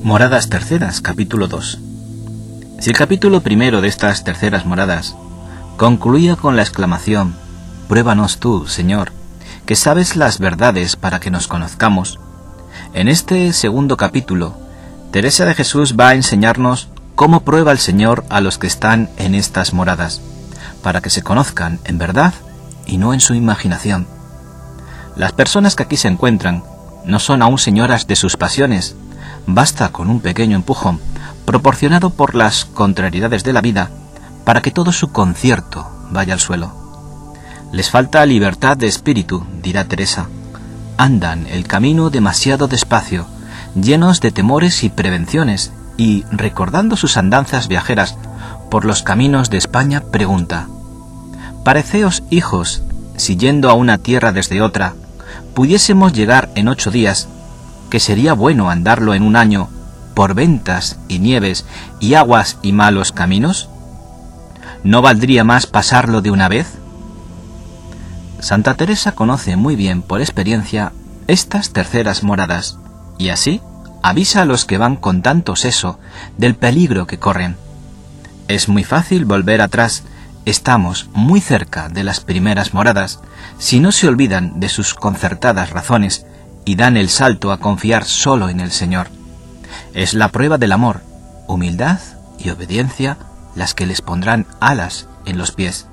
Moradas terceras, capítulo 2. Si el capítulo primero de estas terceras moradas concluía con la exclamación: «Pruébanos tú, Señor, que sabes las verdades para que nos conozcamos», en este segundo capítulo, Teresa de Jesús va a enseñarnos cómo prueba el Señor a los que están en estas moradas, para que se conozcan en verdad y no en su imaginación. Las personas que aquí se encuentran no son aún señoras de sus pasiones. Basta con un pequeño empujón, proporcionado por las contrariedades de la vida, para que todo su concierto vaya al suelo. Les falta libertad de espíritu, dirá Teresa. Andan el camino demasiado despacio, llenos de temores y prevenciones, y, recordando sus andanzas viajeras por los caminos de España, pregunta: «Pareceos, hijos, si yendo a una tierra desde otra, pudiésemos llegar en 8 días, que sería bueno andarlo en un año, por ventas y nieves y aguas y malos caminos? ¿No valdría más pasarlo de una vez?». Santa Teresa conoce muy bien por experiencia estas terceras moradas, y así avisa a los que van con tanto seso del peligro que corren. Es muy fácil volver atrás. Estamos muy cerca de las primeras moradas si no se olvidan de sus concertadas razones y dan el salto a confiar solo en el Señor. Es la prueba del amor, humildad y obediencia las que les pondrán alas en los pies.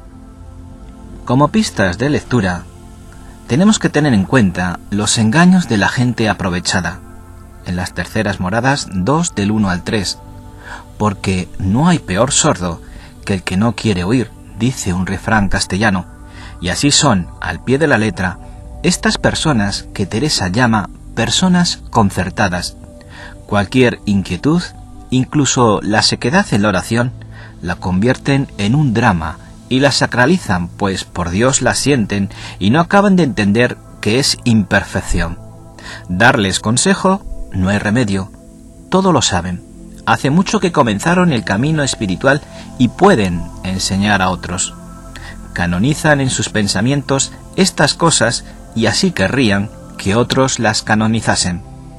Como pistas de lectura, tenemos que tener en cuenta los engaños de la gente aprovechada, en las terceras moradas 2 del 1 al 3, porque no hay peor sordo que el que no quiere oír, dice un refrán castellano, y así son, al pie de la letra, estas personas que Teresa llama personas concertadas. Cualquier inquietud, incluso la sequedad en la oración, la convierten en un drama y la sacralizan, pues por Dios la sienten y no acaban de entender que es imperfección. Darles consejo no hay remedio, todo lo saben. Hace mucho que comenzaron el camino espiritual y pueden enseñar a otros. Canonizan en sus pensamientos estas cosas y así querrían que otros las canonizasen.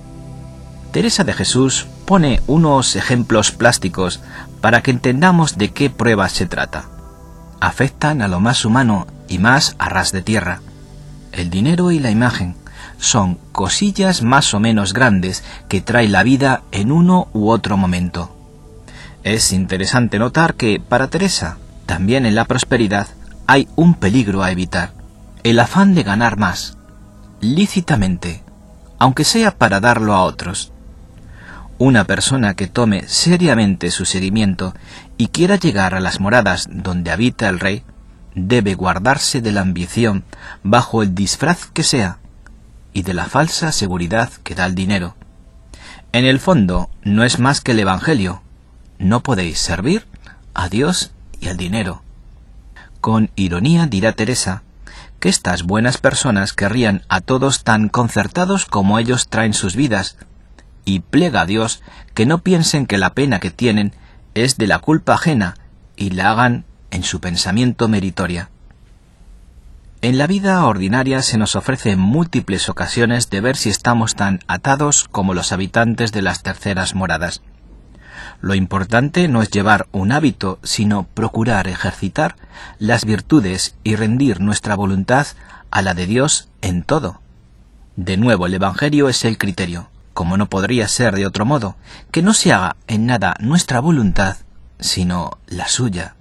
Teresa de Jesús pone unos ejemplos plásticos para que entendamos de qué pruebas se trata. Afectan a lo más humano y más a ras de tierra. El dinero y la imagen son cosillas más o menos grandes que trae la vida en uno u otro momento. Es interesante notar que, para Teresa, también en la prosperidad hay un peligro a evitar: el afán de ganar más, lícitamente, aunque sea para darlo a otros. Una persona que tome seriamente su seguimiento y quiera llegar a las moradas donde habita el Rey, debe guardarse de la ambición bajo el disfraz que sea, y de la falsa seguridad que da el dinero. En el fondo, no es más que el Evangelio: no podéis servir a Dios y al dinero. Con ironía dirá Teresa que estas buenas personas querrían a todos tan concertados como ellos traen sus vidas, y plega a Dios que no piensen que la pena que tienen es de la culpa ajena y la hagan en su pensamiento meritoria. En la vida ordinaria se nos ofrecen múltiples ocasiones de ver si estamos tan atados como los habitantes de las terceras moradas. Lo importante no es llevar un hábito, sino procurar ejercitar las virtudes y rendir nuestra voluntad a la de Dios en todo. De nuevo, el Evangelio es el criterio, como no podría ser de otro modo, que no se haga en nada nuestra voluntad, sino la suya.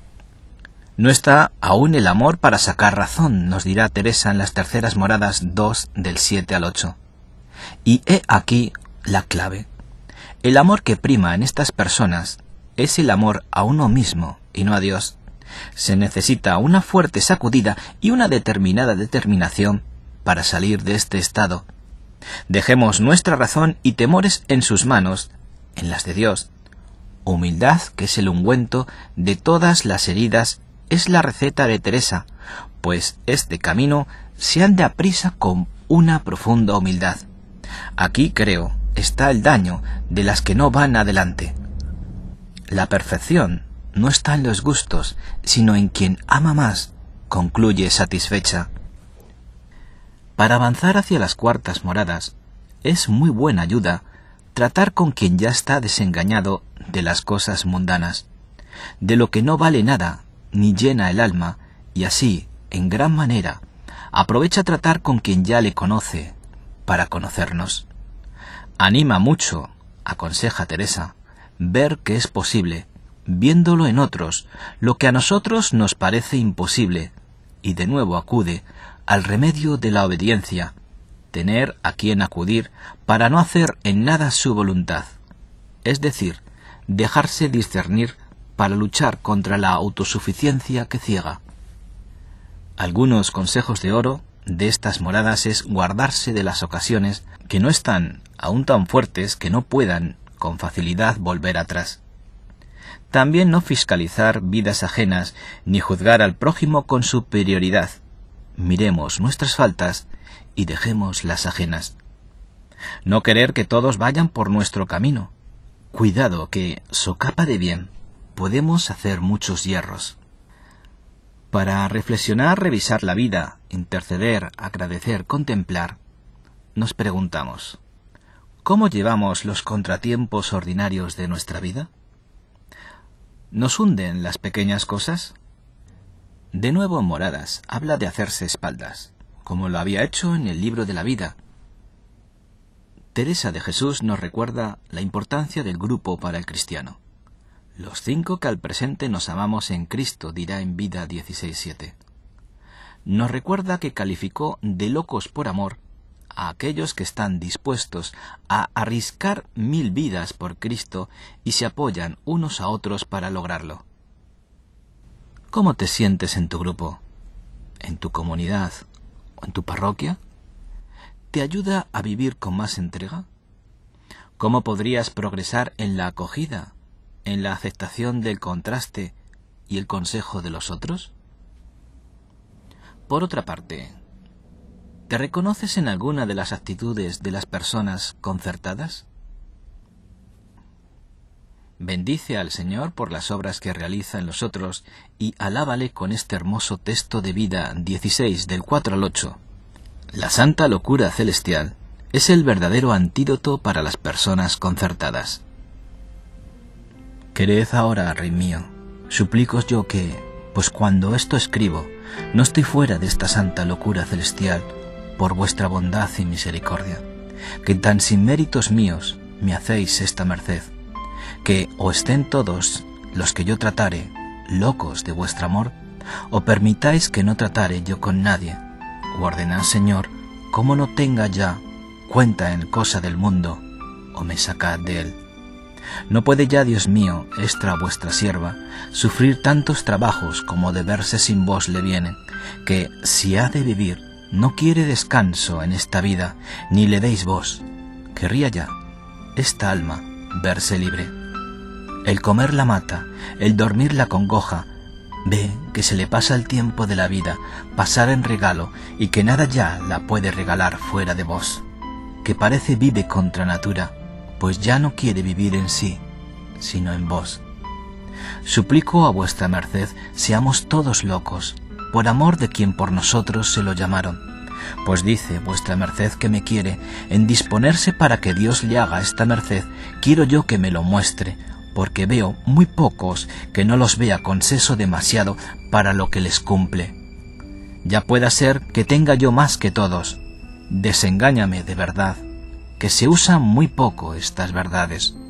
No está aún el amor para sacar razón, nos dirá Teresa en las terceras moradas 2 del 7 al 8. Y he aquí la clave. El amor que prima en estas personas es el amor a uno mismo y no a Dios. Se necesita una fuerte sacudida y una determinada determinación para salir de este estado. Dejemos nuestra razón y temores en sus manos, en las de Dios. Humildad, que es el ungüento de todas las heridas, es la receta de Teresa, pues este camino se anda a prisa con una profunda humildad. Aquí, creo, está el daño de las que no van adelante. La perfección no está en los gustos, sino en quien ama más, concluye satisfecha. Para avanzar hacia las cuartas moradas, es muy buena ayuda tratar con quien ya está desengañado de las cosas mundanas, de lo que no vale nada ni llena el alma, y así, en gran manera, aprovecha tratar con quien ya le conoce para conocernos. Anima mucho, aconseja Teresa, ver que es posible, viéndolo en otros, lo que a nosotros nos parece imposible, y de nuevo acude al remedio de la obediencia, tener a quien acudir para no hacer en nada su voluntad, es decir, dejarse discernir para luchar contra la autosuficiencia que ciega. Algunos consejos de oro de estas moradas es guardarse de las ocasiones que no están aún tan fuertes que no puedan con facilidad volver atrás. También no fiscalizar vidas ajenas ni juzgar al prójimo con superioridad. Miremos nuestras faltas y dejemos las ajenas. No querer que todos vayan por nuestro camino. Cuidado que, socapa de bien, podemos hacer muchos hierros. Para reflexionar, revisar la vida, interceder, agradecer, contemplar, nos preguntamos, ¿cómo llevamos los contratiempos ordinarios de nuestra vida? ¿Nos hunden las pequeñas cosas? De nuevo en Moradas habla de hacerse espaldas, como lo había hecho en el libro de la vida. Teresa de Jesús nos recuerda la importancia del grupo para el cristiano. Los 5 que al presente nos amamos en Cristo, dirá en Vida 16:7. Nos recuerda que calificó de locos por amor a aquellos que están dispuestos a arriscar 1000 vidas por Cristo y se apoyan unos a otros para lograrlo. ¿Cómo te sientes en tu grupo, en tu comunidad o en tu parroquia? ¿Te ayuda a vivir con más entrega? ¿Cómo podrías progresar en la acogida, en la aceptación del contraste y el consejo de los otros? Por otra parte, ¿te reconoces en alguna de las actitudes de las personas concertadas? Bendice al Señor por las obras que realiza en los otros y alábale con este hermoso texto de Vida 16, del 4 al 8. La santa locura celestial es el verdadero antídoto para las personas concertadas. Quered ahora, Rey mío, suplícos yo que, pues cuando esto escribo, no estoy fuera de esta santa locura celestial, por vuestra bondad y misericordia, que tan sin méritos míos me hacéis esta merced, que o estén todos los que yo tratare locos de vuestro amor, o permitáis que no tratare yo con nadie, o ordenad, Señor, como no tenga ya cuenta en cosa del mundo, o me sacad de él. No puede ya, Dios mío, esta vuestra sierva, sufrir tantos trabajos como de verse sin vos le vienen, que, si ha de vivir, no quiere descanso en esta vida, ni le deis vos. Querría ya esta alma verse libre. El comer la mata, el dormir la congoja, ve que se le pasa el tiempo de la vida, pasar en regalo, y que nada ya la puede regalar fuera de vos, que parece vive contra natura, pues ya no quiere vivir en sí, sino en vos. Suplico a vuestra merced seamos todos locos, por amor de quien por nosotros se lo llamaron, pues dice vuestra merced que me quiere, en disponerse para que Dios le haga esta merced, quiero yo que me lo muestre, porque veo muy pocos que no los vea con seso demasiado para lo que les cumple. Ya pueda ser que tenga yo más que todos, desengáñame de verdad, que se usan muy poco estas verdades.